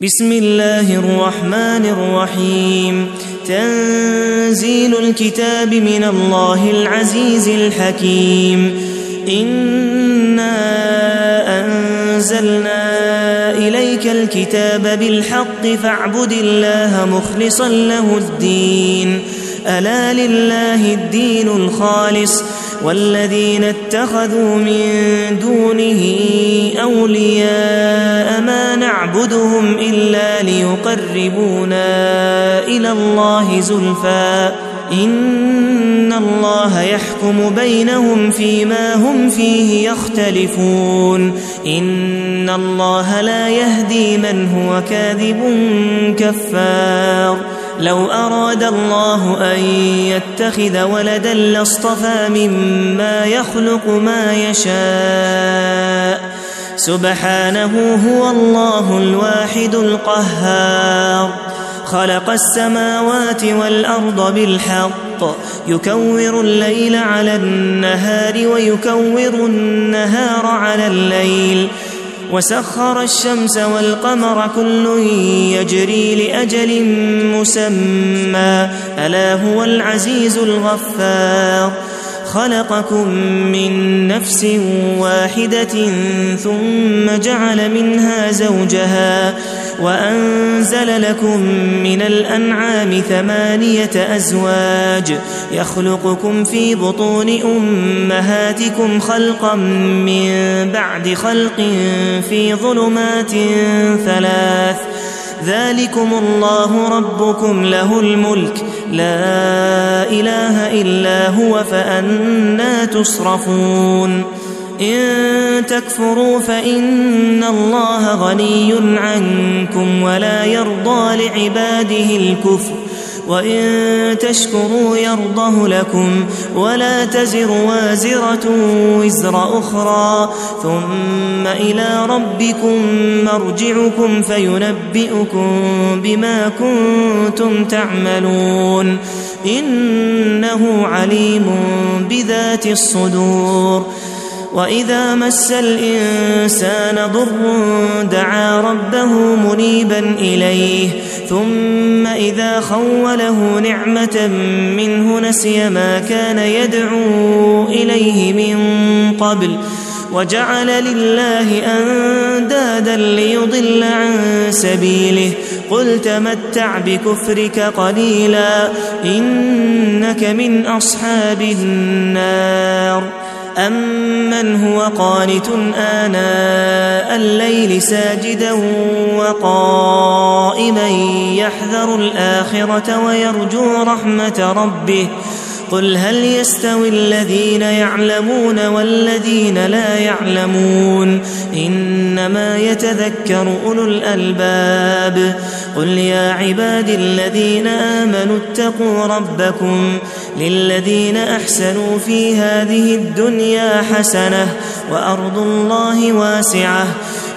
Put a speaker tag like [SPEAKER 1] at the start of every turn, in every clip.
[SPEAKER 1] بسم الله الرحمن الرحيم. تنزيل الكتاب من الله العزيز الحكيم. إنا أنزلنا إليك الكتاب بالحق فاعبد الله مخلصا له الدين. ألا لله الدين الخالص والذين اتخذوا من دونه أولياء ما نعبدهم إلا ليقربونا إلى الله زلفى إن الله يحكم بينهم فيما هم فيه يختلفون. إن الله لا يهدي من هو كاذب كفار. لو أراد الله أن يتخذ ولدا لاصطفى مما يخلق ما يشاء سبحانه هو الله الواحد القهار. خلق السماوات والأرض بالحق يكور الليل على النهار ويكور النهار على الليل وسخر الشمس والقمر كل يجري لأجل مسمى ألا هو العزيز الغفار. خلقكم من نفس واحدة ثم جعل منها زوجها وأنزل لكم من الأنعام 8 أزواج يخلقكم في بطون أمهاتكم خلقا من بعد خلق في ظلمات 3 ذلكم الله ربكم له الملك لا إله إلا هو فأنى تصرفون. إن تكفروا فإن الله غني عنكم ولا يرضى لعباده الكفر وإن تشكروا يرضه لكم ولا تزر وازرة وزر أخرى ثم إلى ربكم مرجعكم فينبئكم بما كنتم تعملون إنه عليم بذات الصدور. وإذا مس الإنسان ضر دعا ربه منيبا إليه ثم إذا خوله نعمة منه نسي ما كان يدعو إليه من قبل وجعل لله أندادا ليضل عن سبيله قل تمتع بكفرك قليلا إنك من أصحاب النار. أمن هو قانت آناء الليل ساجدا وقائما يحذر الآخرة ويرجو رحمة ربه قل هل يستوي الذين يعلمون والذين لا يعلمون إنما يتذكر أولو الألباب. قل يا عباد الذين آمنوا اتقوا ربكم للذين أحسنوا في هذه الدنيا حسنة وأرض الله واسعة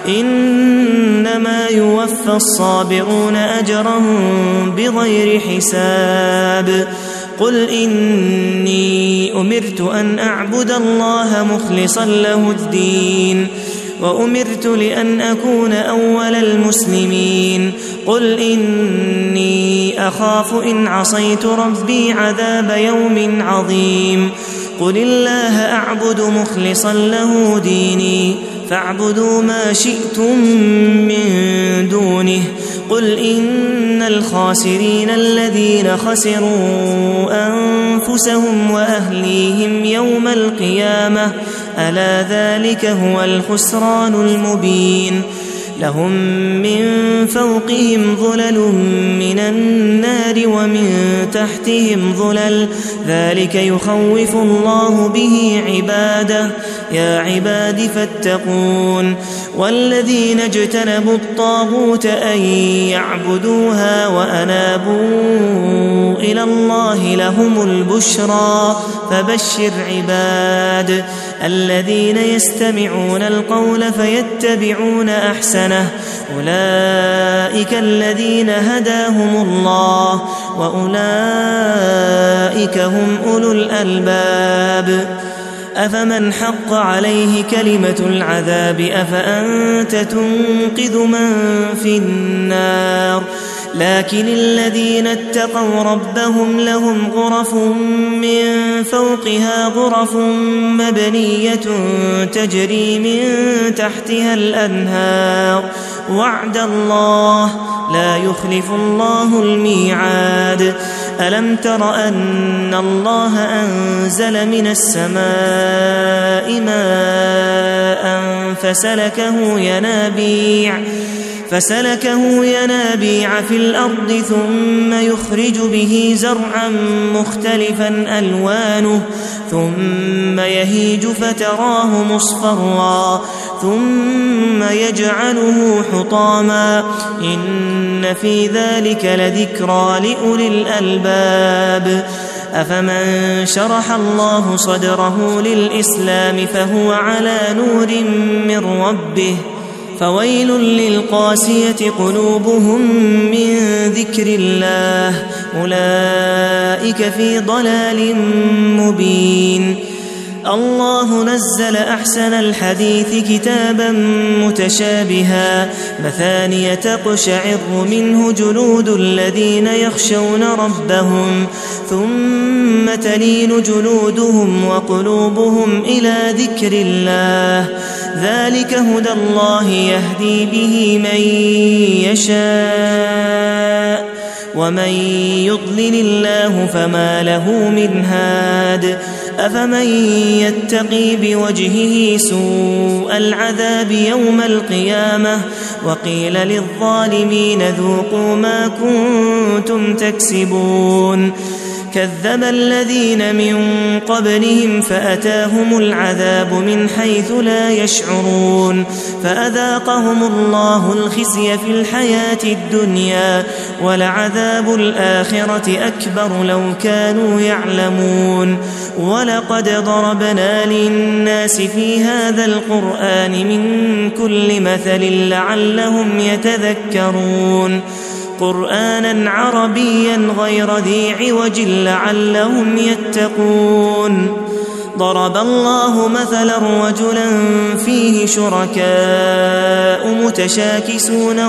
[SPEAKER 1] إنما يوفى الصابرون أجرهم بغير حساب. قل إني أمرت أن أعبد الله مخلصا له الدين وأمرت لأن أكون أول المسلمين. قل إني أخاف إن عصيت ربي عذاب يوم عظيم. قل الله أعبد مخلصا له ديني فاعبدوا ما شئتم من دونه. قل إن الخاسرين الذين خسروا أنفسهم وأهليهم يوم القيامة ألا ذلك هو الخسران المبين. لهم من فوقهم ظلل من النار ومن تحتهم ظلل ذلك يخوف الله به عباده يا عباد فاتقون. والذين اجتنبوا الطاغوت أن يعبدوها وأنابوا إلى الله لهم البشرى فبشر عباد الذين يستمعون القول فيتبعون أحسنه أولئك الذين هداهم الله وأولئك هم أولو الألباب. أفمن حق عليه كلمة العذاب أفأنت تنقذ من في النار لكن الذين اتقوا ربهم لهم غرف من فوقها غرف مبنية تجري من تحتها الأنهار وعد الله لا يخلف الله الميعاد ألم تر أن الله أنزل من السماء ماء فسلكه ينابيع في الأرض ثم يخرج به زرعا مختلفا ألوانه ثم يهيج فتراه مصفرا ثم يجعله حطاما إن في ذلك لذكرى لأولي الألباب أفمن شرح الله صدره للإسلام فهو على نور من ربه فويل للقاسية قلوبهم من ذكر الله أولئك في ضلال مبين الله نزل أحسن الحديث كتابا متشابها مثانية تقشعر منه جلود الذين يخشون ربهم ثم تلين جلودهم وقلوبهم إلى ذكر الله ذلك هدى الله يهدي به من يشاء ومن يضلل الله فما له من هاد أفمن يتقي بوجهه سوء العذاب يوم القيامة وقيل للظالمين ذوقوا ما كنتم تكسبون كذب الذين من قبلهم فأتاهم العذاب من حيث لا يشعرون فأذاقهم الله الخزي في الحياة الدنيا ولعذاب الآخرة أكبر لو كانوا يعلمون ولقد ضربنا للناس في هذا القرآن من كل مثل لعلهم يتذكرون قرآنا عربيا غير ذي عوج لعلهم يتقون ضرب الله مثلا رجلا فيه شركاء متشاكسون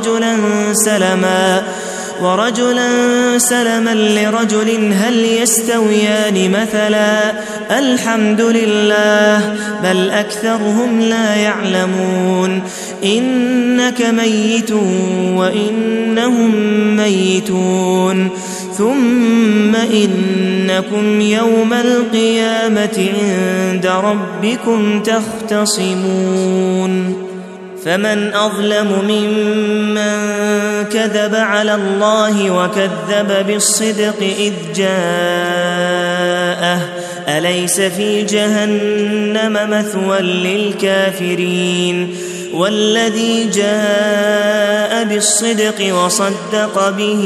[SPEAKER 1] ورجلا سلما لرجل هل يستويان مثلا الحمد لله بل أكثرهم لا يعلمون إنك ميت وإنهم ميتون ثم إنكم يوم القيامة عند ربكم تختصمون فمن أظلم ممن كذب على الله وكذب بالصدق إذ جاءه أليس في جهنم مثوى للكافرين والذي جاء بالصدق وصدق به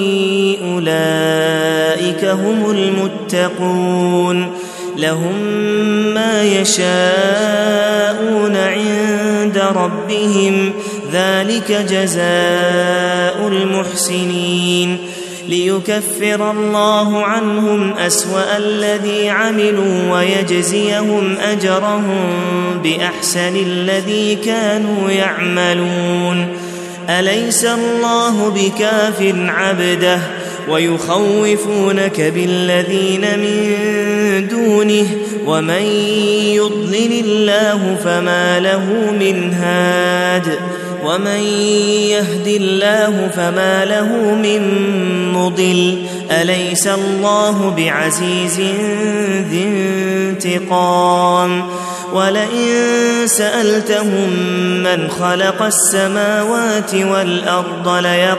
[SPEAKER 1] أولئك هم المتقون لهم ما يشاءون عند ربهم ذلك جزاء المحسنين ليكفر الله عنهم أسوأ الذي عملوا ويجزيهم أجرهم بأحسن الذي كانوا يعملون أليس الله بكاف عبده ويخوفونك بالذين من دونه ومن يضلل الله فما له من هاد ومن يهد الله فما له من مضل أليس الله بعزيز ذي انتقام ولئن سألتهم من خلق السماوات والأرض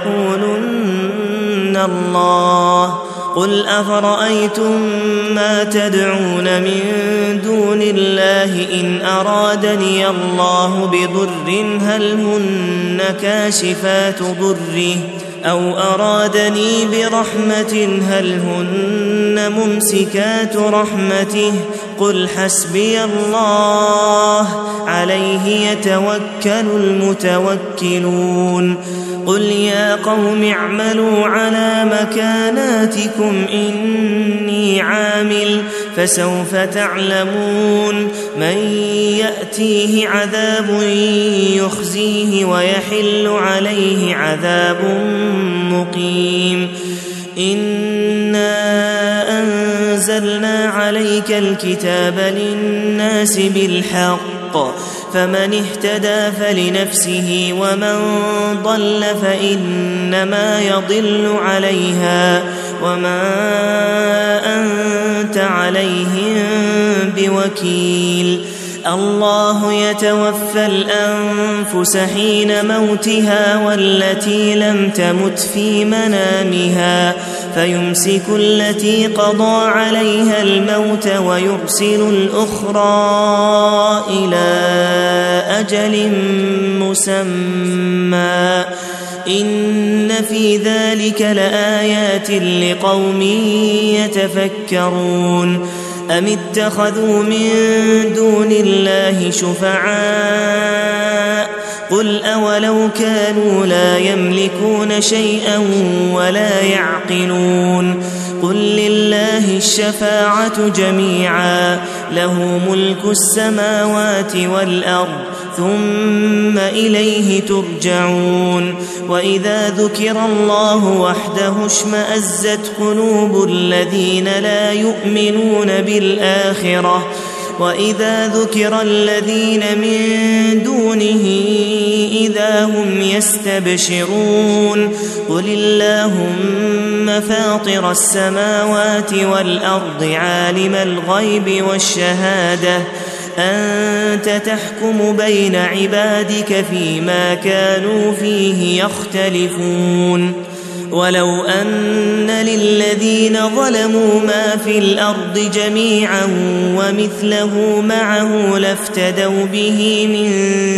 [SPEAKER 1] ليقولن الله قل أفرأيتم ما تدعون من دون الله إن أرادني الله بضر هل هن كاشفات ضره أو أرادني برحمة هل هن ممسكات رحمته قل حسبي الله عليه يتوكل المتوكلون قل يا قوم اعملوا على مكاناتكم إني عامل فسوف تعلمون من يأتيه عذاب يخزيه ويحل عليه عذاب مقيم إنا أنزلنا عليك الكتاب للناس بالحق فمن اهتدى فلنفسه ومن ضل فإنما يضل عليها وما أنت عليهم بوكيل الله يتوفى الأنفس حين موتها والتي لم تمت في منامها فيمسك التي قضى عليها الموت ويرسل الأخرى إلى أجل مسمى إن في ذلك لآيات لقوم يتفكرون أم اتخذوا من دون الله شفعاء قل أولو كانوا لا يملكون شيئا ولا يعقلون قل لله الشفاعة جميعا له ملك السماوات والأرض ثم إليه ترجعون وإذا ذكر الله وحده اشمأزت قلوب الذين لا يؤمنون بالآخرة وإذا ذكر الذين من دونه إذا هم يستبشرون قل اللهم فاطر السماوات والأرض عالم الغيب والشهادة أنت تحكم بين عبادك فيما كانوا فيه يختلفون ولو أن للذين ظلموا ما في الأرض جميعا ومثله معه لافتدوا به من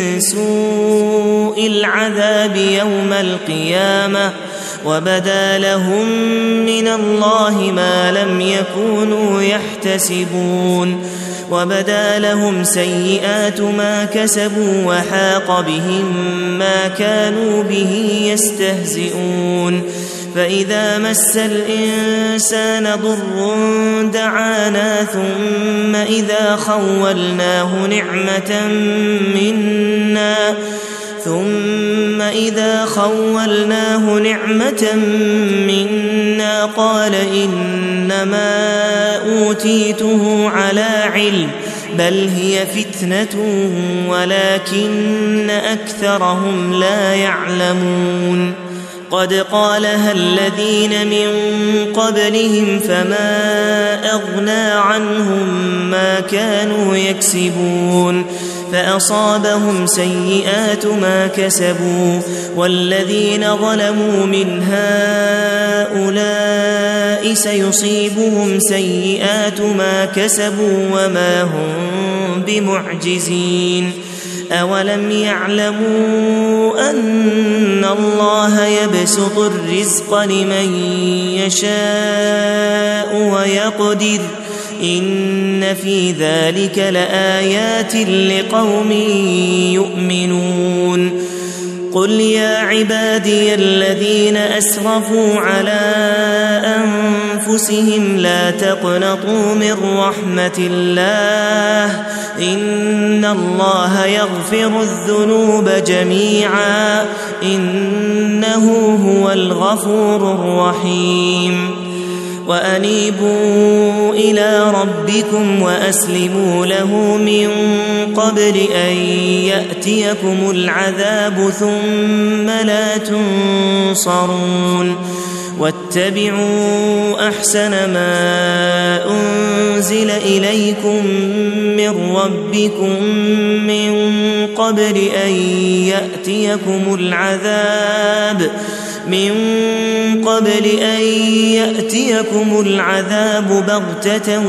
[SPEAKER 1] سوء العذاب يوم القيامة وبدا لهم من الله ما لم يكونوا يحتسبون وبدا لهم سيئات ما كسبوا وحاق بهم ما كانوا به يستهزئون فإذا مس الإنسان ضر دعانا ثم إذا خولناه نعمة منا قال إنما أوتيته على علم بل هي فتنة ولكن أكثرهم لا يعلمون قد قالها الذين من قبلهم فما أغنى عنهم ما كانوا يكسبون فأصابهم سيئات ما كسبوا والذين ظلموا من هؤلاء سيصيبهم سيئات ما كسبوا وما هم بمعجزين أولم يعلموا أن الله يبسط الرزق لمن يشاء ويقدر إن في ذلك لآيات لقوم يؤمنون قل يا عبادي الذين أسرفوا على أنفسهم لا تقنطوا من رحمة الله إن الله يغفر الذنوب جميعا إنه هو الغفور الرحيم وأنيبوا إلى ربكم وأسلموا له من قبل أن يأتيكم العذاب ثم لا تنصرون واتبعوا أحسن ما أنزل إليكم من ربكم من قبل أن يأتيكم العذاب بغتة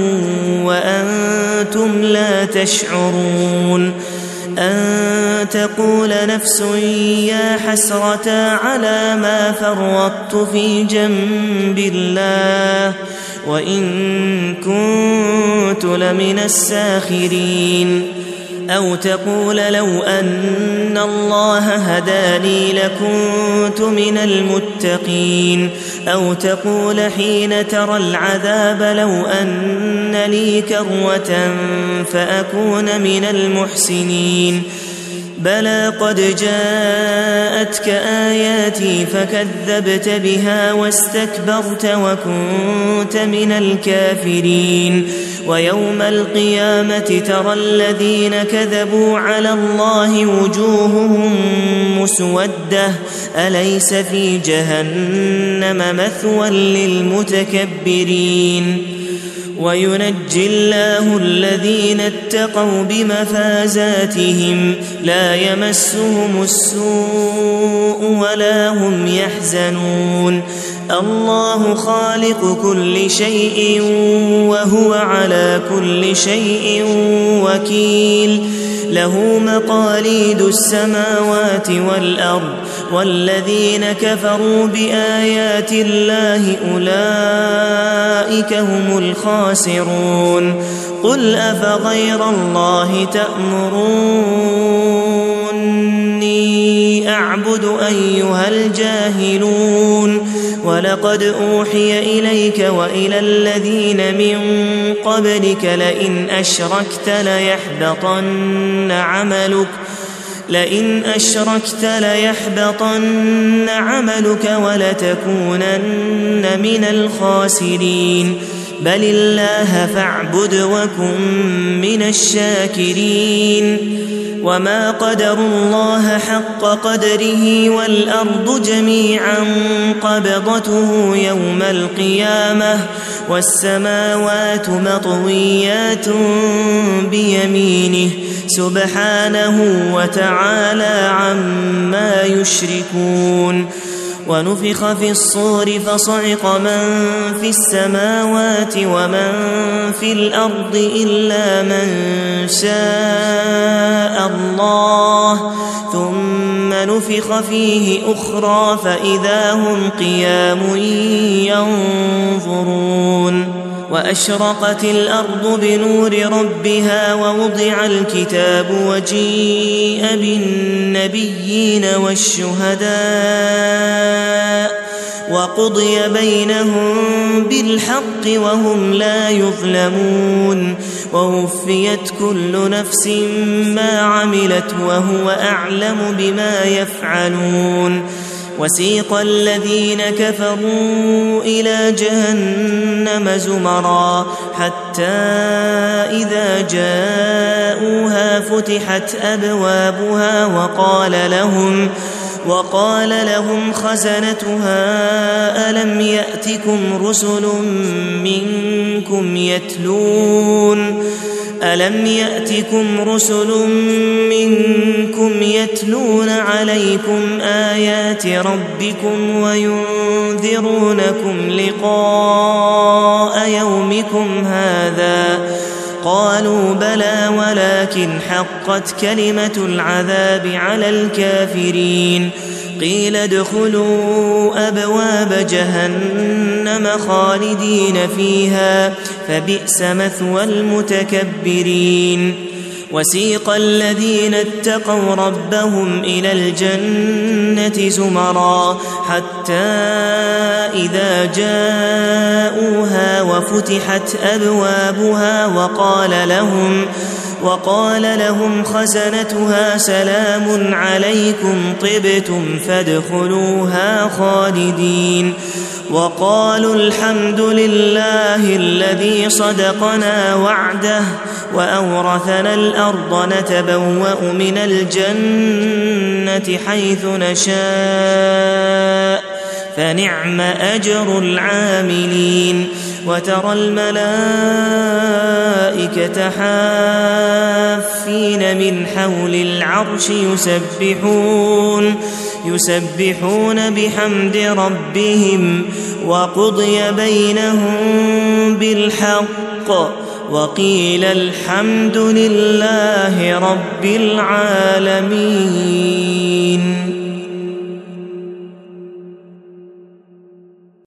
[SPEAKER 1] وأنتم لا تشعرون أن تقول نفس يا حسرة على ما فرطت في جنب الله وإن كنت لمن الساخرين أو تقول لو أن الله هداني لكنت من المتقين أو تقول حين ترى العذاب لو أن لي كروة فأكون من المحسنين بلى قد جاءتك آياتي فكذبت بها واستكبرت وكنت من الكافرين ويوم القيامة ترى الذين كذبوا على الله وجوههم مسودة أليس في جهنم مثوى للمتكبرين وينجي الله الذين اتقوا بمفازاتهم لا يمسهم السوء ولا هم يحزنون الله خالق كل شيء وهو على كل شيء وكيل له مقاليد السماوات والأرض والذين كفروا بآيات الله أولئك هم الخاسرون قل أفغير الله تأمروني أعبد أيها الجاهلون ولقد أوحي إليك وإلى الذين من قبلك لئن أشركت ليحبطن عملك ولتكونن من الخاسرين بل الله فاعبد وكن من الشاكرين وما قدروا الله حق قدره والأرض جميعا قبضته يوم القيامة والسماوات مطويات بيمينه سبحانه وتعالى عما يشركون ونفخ في الصور فصعق من في السماوات ومن في الأرض إلا من شاء الله ثم نفخ فيه أخرى فإذا هم قيام ينظرون وأشرقت الأرض بنور ربها ووضع الكتاب وجيء بالنبيين والشهداء وقضي بينهم بالحق وهم لا يظلمون ووفيت كل نفس ما عملت وهو أعلم بما يفعلون وسيق الذين كفروا إلى جهنم زمرا حتى إذا جاءوها فتحت أبوابها وقال لهم خزنتها ألم يأتكم رسل منكم يتلون عليكم آيات ربكم وينذرونكم لقاء يومكم هذا قالوا بلى ولكن حقت كلمة العذاب على الكافرين قيل ادخلوا أبواب جهنم خالدين فيها فبئس مثوى المتكبرين وسيق الذين اتقوا ربهم إلى الجنة زمرا حتى إذا جاءوها وفتحت أبوابها وقال لهم خزنتها سلام عليكم طبتم فادخلوها خالدين وقالوا الحمد لله الذي صدقنا وعده وأورثنا الأرض نتبوأ من الجنة حيث نشاء فنعم أجر العاملين وترى الملائكة حافين من حول العرش يسبحون بحمد ربهم وقضي بينهم بالحق وقيل الحمد لله رب العالمين.